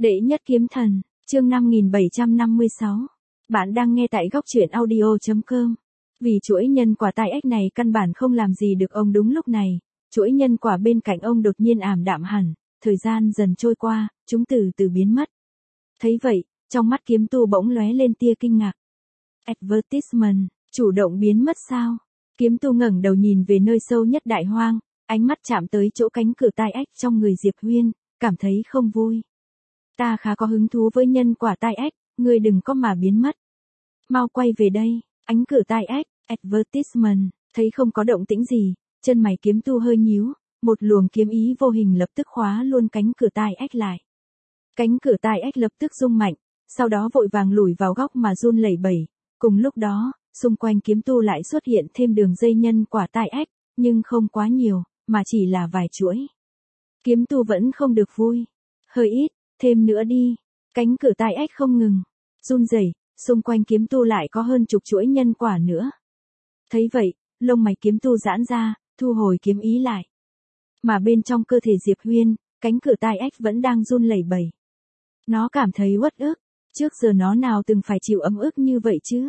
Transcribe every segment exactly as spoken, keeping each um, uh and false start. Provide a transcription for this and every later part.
Đệ nhất kiếm thần, chương năm nghìn bảy trăm năm mươi sáu. Bạn đang nghe tại góc truyện audio chấm com. Vì chuỗi nhân quả tai ách này căn bản không làm gì được ông đúng lúc này, chuỗi nhân quả bên cạnh ông đột nhiên ảm đạm hẳn, thời gian dần trôi qua, chúng từ từ biến mất. Thấy vậy, trong mắt kiếm tu bỗng lóe lên tia kinh ngạc. Advertisement, chủ động biến mất sao? Kiếm tu ngẩng đầu nhìn về nơi sâu nhất đại hoang, ánh mắt chạm tới chỗ cánh cửa tai ách trong người Diệp Huyên, cảm thấy không vui. Ta khá có hứng thú với nhân quả tai ách, ngươi đừng có mà biến mất. Mau quay về đây, ánh cửa tai ách, advertisement, thấy không có động tĩnh gì, chân mày kiếm tu hơi nhíu, một luồng kiếm ý vô hình lập tức khóa luôn cánh cửa tai ách lại. Cánh cửa tai ách lập tức rung mạnh, sau đó vội vàng lùi vào góc mà run lẩy bẩy. Cùng lúc đó, xung quanh kiếm tu lại xuất hiện thêm đường dây nhân quả tai ách, nhưng không quá nhiều, mà chỉ là vài chuỗi. Kiếm tu vẫn không được vui. Hơi ít, thêm nữa đi. Cánh cửa tai ách không ngừng run rẩy, xung quanh kiếm tu lại có hơn chục chuỗi nhân quả nữa. Thấy vậy, lông mày kiếm tu giãn ra, thu hồi kiếm ý lại. Mà bên trong cơ thể Diệp Huyên, cánh cửa tai ách vẫn đang run lẩy bẩy. Nó cảm thấy uất ức, trước giờ nó nào từng phải chịu ấm ức như vậy chứ.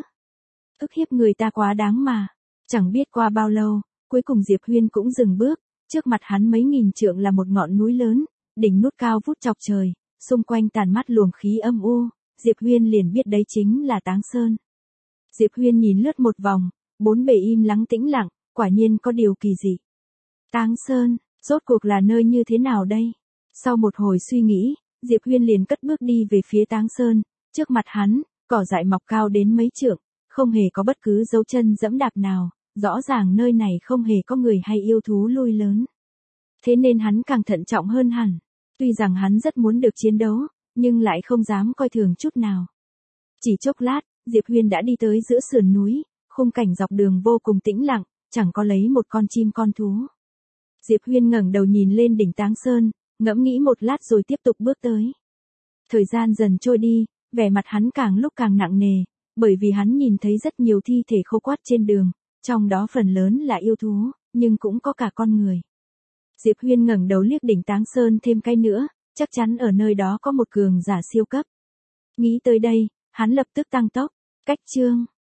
Ức hiếp người ta quá đáng mà. Chẳng biết qua bao lâu, cuối cùng Diệp Huyên cũng dừng bước, trước mặt hắn mấy nghìn trượng là một ngọn núi lớn, đỉnh núi cao vút chọc trời, xung quanh tàn mát luồng khí âm u, Diệp Huyên liền biết đấy chính là Táng Sơn. Diệp Huyên nhìn lướt một vòng, bốn bề im lắng tĩnh lặng, quả nhiên có điều kỳ dị. Táng Sơn, rốt cuộc là nơi như thế nào đây? Sau một hồi suy nghĩ, Diệp Huyên liền cất bước đi về phía Táng Sơn, trước mặt hắn, cỏ dại mọc cao đến mấy trượng, không hề có bất cứ dấu chân dẫm đạp nào, rõ ràng nơi này không hề có người hay yêu thú lui lớn. Thế nên hắn càng thận trọng hơn hẳn. Tuy rằng hắn rất muốn được chiến đấu, nhưng lại không dám coi thường chút nào. Chỉ chốc lát, Diệp Huyên đã đi tới giữa sườn núi, khung cảnh dọc đường vô cùng tĩnh lặng, chẳng có lấy một con chim con thú. Diệp Huyên ngẩng đầu nhìn lên đỉnh Táng Sơn, ngẫm nghĩ một lát rồi tiếp tục bước tới. Thời gian dần trôi đi, vẻ mặt hắn càng lúc càng nặng nề, bởi vì hắn nhìn thấy rất nhiều thi thể khô quắt trên đường, trong đó phần lớn là yêu thú, nhưng cũng có cả con người. Diệp Huyên ngẩng đầu liếc đỉnh Táng Sơn thêm cái nữa, chắc chắn ở nơi đó có một cường giả siêu cấp. Nghĩ tới đây, hắn lập tức tăng tốc, cách chương.